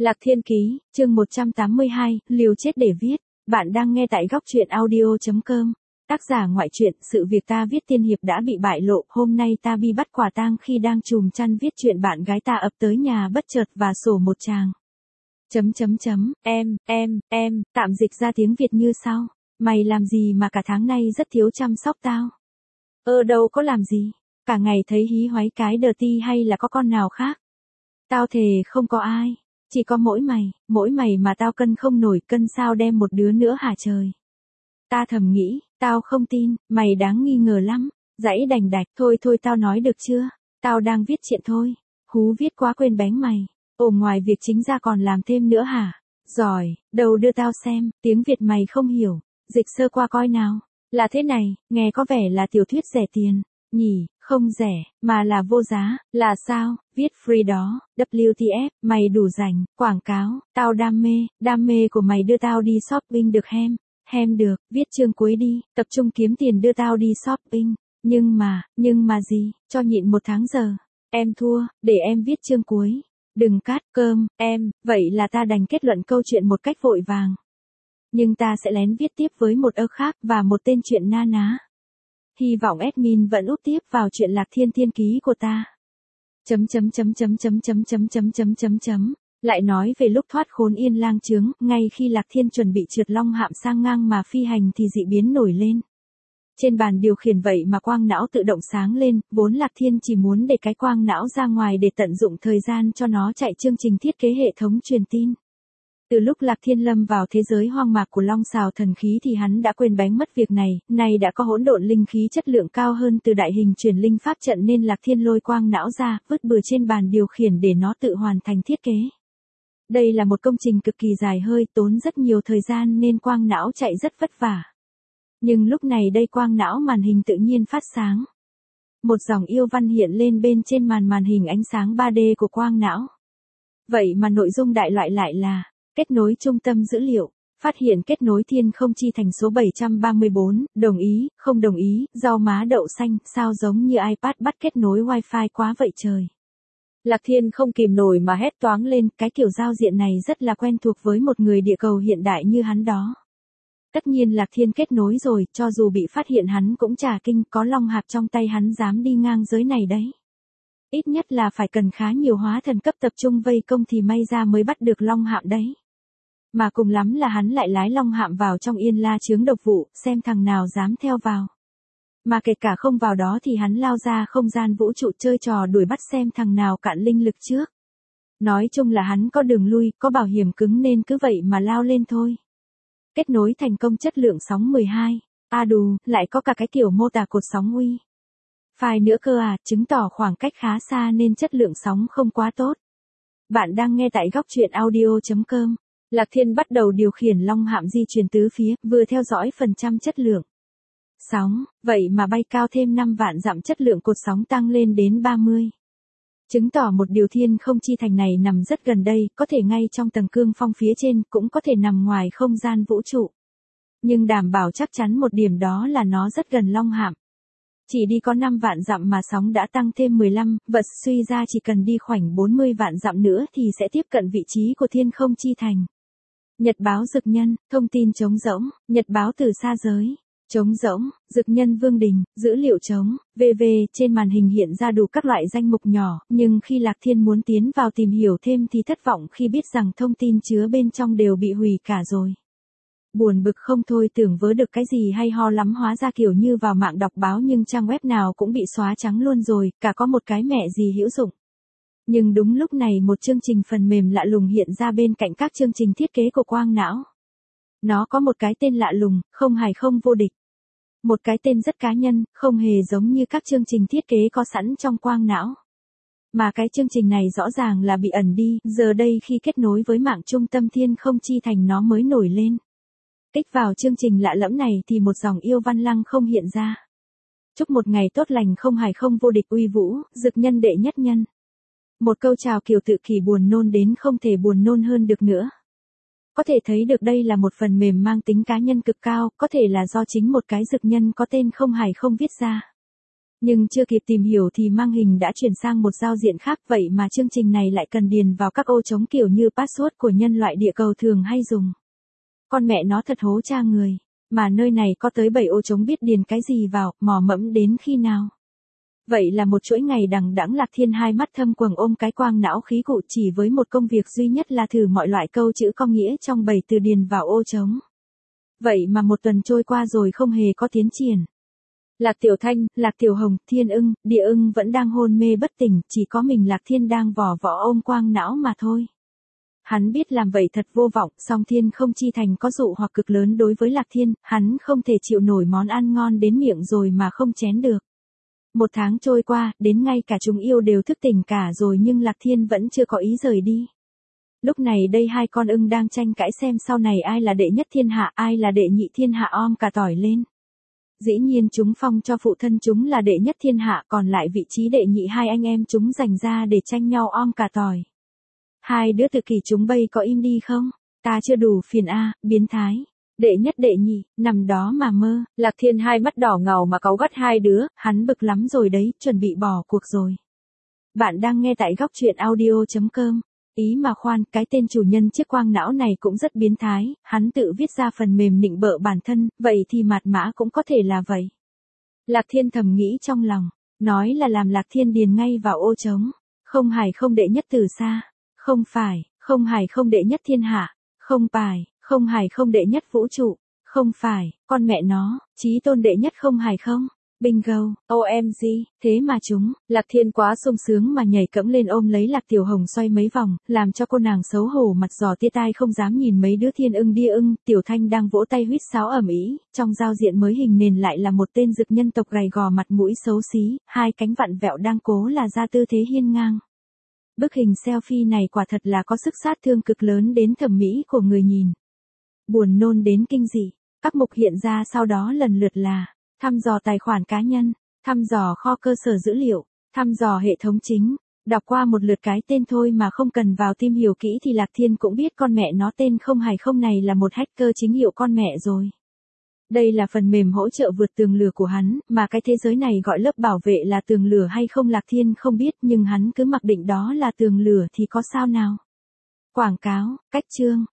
Lạc Thiên Ký, chương 182, liều chết để viết. Bạn đang nghe tại góc truyện audio.com. Tác giả ngoại truyện, sự việc ta viết tiên hiệp đã bị bại lộ, hôm nay ta bị bắt quả tang khi đang chùm chăn viết chuyện bạn gái ta ập tới nhà bất chợt và sổ một tràng. Em, tạm dịch ra tiếng Việt như sau. Mày làm gì mà cả tháng nay rất thiếu chăm sóc tao? Đâu có làm gì, cả ngày thấy hí hoáy cái đờ ti hay là có con nào khác? Tao thề không có ai. Chỉ có mỗi mày mà tao cân không nổi, cân sao đem một đứa nữa hả trời. Ta thầm nghĩ, tao không tin, mày đáng nghi ngờ lắm. Dãy đành đạch, thôi tao nói được chưa, tao đang viết chuyện thôi. Hú viết quá quên bén mày. Ngoài việc chính ra còn làm thêm nữa hả? Giỏi, đâu đưa tao xem, tiếng Việt mày không hiểu, dịch sơ qua coi nào. Là thế này, nghe có vẻ là tiểu thuyết rẻ tiền, nhỉ? Không rẻ, mà là vô giá, là sao? Viết free đó, WTF, mày đủ rảnh, quảng cáo, tao đam mê của mày đưa tao đi shopping được hem được, viết chương cuối đi, tập trung kiếm tiền đưa tao đi shopping, nhưng mà gì, cho nhịn 1 tháng giờ, em thua, để em viết chương cuối, đừng cắt cơm, em, vậy là ta đành kết luận câu chuyện một cách vội vàng. Nhưng ta sẽ lén viết tiếp với một khác và một tên chuyện na ná. Hy vọng admin vẫn úp tiếp vào chuyện Lạc Thiên Thiên Ký của ta. Lại nói về lúc thoát khốn yên lang chướng, ngay khi Lạc Thiên chuẩn bị trượt long hạm sang ngang mà phi hành thì dị biến nổi lên. Trên bàn điều khiển vậy mà quang não tự động sáng lên, vốn Lạc Thiên chỉ muốn để cái quang não ra ngoài để tận dụng thời gian cho nó chạy chương trình thiết kế hệ thống truyền tin. Từ lúc Lạc Thiên lâm vào thế giới hoang mạc của long xào thần khí thì hắn đã quên bén mất việc này, nay đã có hỗn độn linh khí chất lượng cao hơn từ đại hình truyền linh pháp trận nên Lạc Thiên lôi quang não ra, vứt bừa trên bàn điều khiển để nó tự hoàn thành thiết kế. Đây là một công trình cực kỳ dài hơi, tốn rất nhiều thời gian nên quang não chạy rất vất vả. Nhưng lúc này đây quang não màn hình tự nhiên phát sáng. Một dòng yêu văn hiện lên bên trên màn hình ánh sáng 3D của quang não. Vậy mà nội dung đại loại lại là kết nối trung tâm dữ liệu, phát hiện kết nối thiên không chi thành số 734, đồng ý, không đồng ý, rau má đậu xanh, sao giống như iPad bắt kết nối wifi quá vậy trời. Lạc Thiên không kìm nổi mà hét toáng lên, cái kiểu giao diện này rất là quen thuộc với một người địa cầu hiện đại như hắn đó. Tất nhiên Lạc Thiên kết nối rồi, cho dù bị phát hiện hắn cũng chả kinh, có long hạp trong tay hắn dám đi ngang giới này đấy. Ít nhất là phải cần khá nhiều hóa thần cấp tập trung vây công thì may ra mới bắt được long hạm đấy. Mà cùng lắm là hắn lại lái long hạm vào trong yên la chướng độc vụ, xem thằng nào dám theo vào. Mà kể cả không vào đó thì hắn lao ra không gian vũ trụ chơi trò đuổi bắt xem thằng nào cạn linh lực trước. Nói chung là hắn có đường lui, có bảo hiểm cứng nên cứ vậy mà lao lên thôi. Kết nối thành công chất lượng sóng 12. Đù, lại có cả cái kiểu mô tả cột sóng uy. File nữa cơ chứng tỏ khoảng cách khá xa nên chất lượng sóng không quá tốt. Bạn đang nghe tại góc truyện audio.com. Lạc Thiên bắt đầu điều khiển long hạm di chuyển tứ phía, vừa theo dõi phần trăm chất lượng sóng, vậy mà bay cao thêm 5 vạn dặm, chất lượng cột sóng tăng lên đến 30. Chứng tỏ một điều thiên không chi thành này nằm rất gần đây, có thể ngay trong tầng cương phong phía trên, cũng có thể nằm ngoài không gian vũ trụ. Nhưng đảm bảo chắc chắn một điểm đó là nó rất gần long hạm. Chỉ đi có 5 vạn dặm mà sóng đã tăng thêm 15, vật suy ra chỉ cần đi khoảng 40 vạn dặm nữa thì sẽ tiếp cận vị trí của thiên không chi thành. Nhật báo Dực Nhân, thông tin trống rỗng, nhật báo từ xa giới. Trống rỗng, Dực Nhân Vương Đình, dữ liệu trống, VV, trên màn hình hiện ra đủ các loại danh mục nhỏ, nhưng khi Lạc Thiên muốn tiến vào tìm hiểu thêm thì thất vọng khi biết rằng thông tin chứa bên trong đều bị hủy cả rồi. Buồn bực không thôi, tưởng vớ được cái gì hay ho lắm, hóa ra kiểu như vào mạng đọc báo nhưng trang web nào cũng bị xóa trắng luôn rồi, cả có một cái mẹ gì hữu dụng. Nhưng đúng lúc này một chương trình phần mềm lạ lùng hiện ra bên cạnh các chương trình thiết kế của quang não. Nó có một cái tên lạ lùng, không hài không vô địch. Một cái tên rất cá nhân, không hề giống như các chương trình thiết kế có sẵn trong quang não. Mà cái chương trình này rõ ràng là bị ẩn đi, giờ đây khi kết nối với mạng trung tâm thiên không chi thành nó mới nổi lên. Kích vào chương trình lạ lẫm này thì một dòng yêu văn lăng không hiện ra. Chúc một ngày tốt lành, không hài không vô địch, uy vũ, Dực Nhân đệ nhất nhân. Một câu chào kiểu tự kỷ buồn nôn đến không thể buồn nôn hơn được nữa. Có thể thấy được đây là một phần mềm mang tính cá nhân cực cao, có thể là do chính một cái Dực Nhân có tên không hài không viết ra. Nhưng chưa kịp tìm hiểu thì mang hình đã chuyển sang một giao diện khác, vậy mà chương trình này lại cần điền vào các ô trống kiểu như password của nhân loại địa cầu thường hay dùng. Con mẹ nó thật hố cha người, mà nơi này có tới 7 ô trống biết điền cái gì vào, mò mẫm đến khi nào. Vậy là một chuỗi ngày đằng đẵng Lạc Thiên hai mắt thâm quầng ôm cái quang não khí cụ chỉ với một công việc duy nhất là thử mọi loại câu chữ có nghĩa trong 7 từ điền vào ô trống. Vậy mà một tuần trôi qua rồi không hề có tiến triển. Lạc Tiểu Thanh, Lạc Tiểu Hồng, Thiên Ưng, Địa Ưng vẫn đang hôn mê bất tỉnh, chỉ có mình Lạc Thiên đang vò võ ôm quang não mà thôi. Hắn biết làm vậy thật vô vọng, song Thiên không chi thành có dụ hoặc cực lớn đối với Lạc Thiên, hắn không thể chịu nổi món ăn ngon đến miệng rồi mà không chén được. Một tháng trôi qua, đến ngay cả chúng yêu đều thức tỉnh cả rồi nhưng Lạc Thiên vẫn chưa có ý rời đi. Lúc này đây hai con ưng đang tranh cãi xem sau này ai là đệ nhất thiên hạ, ai là đệ nhị thiên hạ om cả tỏi lên. Dĩ nhiên chúng phong cho phụ thân chúng là đệ nhất thiên hạ, còn lại vị trí đệ nhị hai anh em chúng dành ra để tranh nhau om cả tỏi. Hai đứa tự kỷ chúng bây có im đi không? Ta chưa đủ phiền a, biến thái. Đệ nhất đệ nhị, nằm đó mà mơ. Lạc Thiên hai mắt đỏ ngầu mà cáu gắt hai đứa, hắn bực lắm rồi đấy, chuẩn bị bỏ cuộc rồi. Bạn đang nghe tại góc truyện audio.com. Ý mà khoan, cái tên chủ nhân chiếc quang não này cũng rất biến thái, hắn tự viết ra phần mềm nịnh bợ bản thân, vậy thì mạt mã cũng có thể là vậy. Lạc Thiên thầm nghĩ trong lòng, nói là làm Lạc Thiên điền ngay vào ô trống. Không hải không đệ nhất từ xa, không phải, không hải không đệ nhất thiên hạ, không phải, không hải không đệ nhất vũ trụ, không phải, con mẹ nó, chí tôn đệ nhất không hải không. Bingo, OMG, thế mà chúng, Lạc Thiên quá sung sướng mà nhảy cẫng lên ôm lấy Lạc Tiểu Hồng xoay mấy vòng, làm cho cô nàng xấu hổ mặt giò tia tai không dám nhìn mấy đứa Thiên Ưng Địa Ưng. Tiểu Thanh đang vỗ tay huýt sáo ầm ĩ, trong giao diện mới hình nền lại là một tên dực nhân tộc gầy gò mặt mũi xấu xí, hai cánh vặn vẹo đang cố là ra tư thế hiên ngang. Bức hình selfie này quả thật là có sức sát thương cực lớn đến thẩm mỹ của người nhìn. Buồn nôn đến kinh dị, các mục hiện ra sau đó lần lượt là thăm dò tài khoản cá nhân, thăm dò kho cơ sở dữ liệu, thăm dò hệ thống chính. Đọc qua một lượt cái tên thôi mà không cần vào tìm hiểu kỹ thì Lạc Thiên cũng biết con mẹ nó tên không hài không này là một hacker chính hiệu con mẹ rồi. Đây là phần mềm hỗ trợ vượt tường lửa của hắn, mà cái thế giới này gọi lớp bảo vệ là tường lửa hay không Lạc Thiên không biết nhưng hắn cứ mặc định đó là tường lửa thì có sao nào. Quảng cáo, cách chương,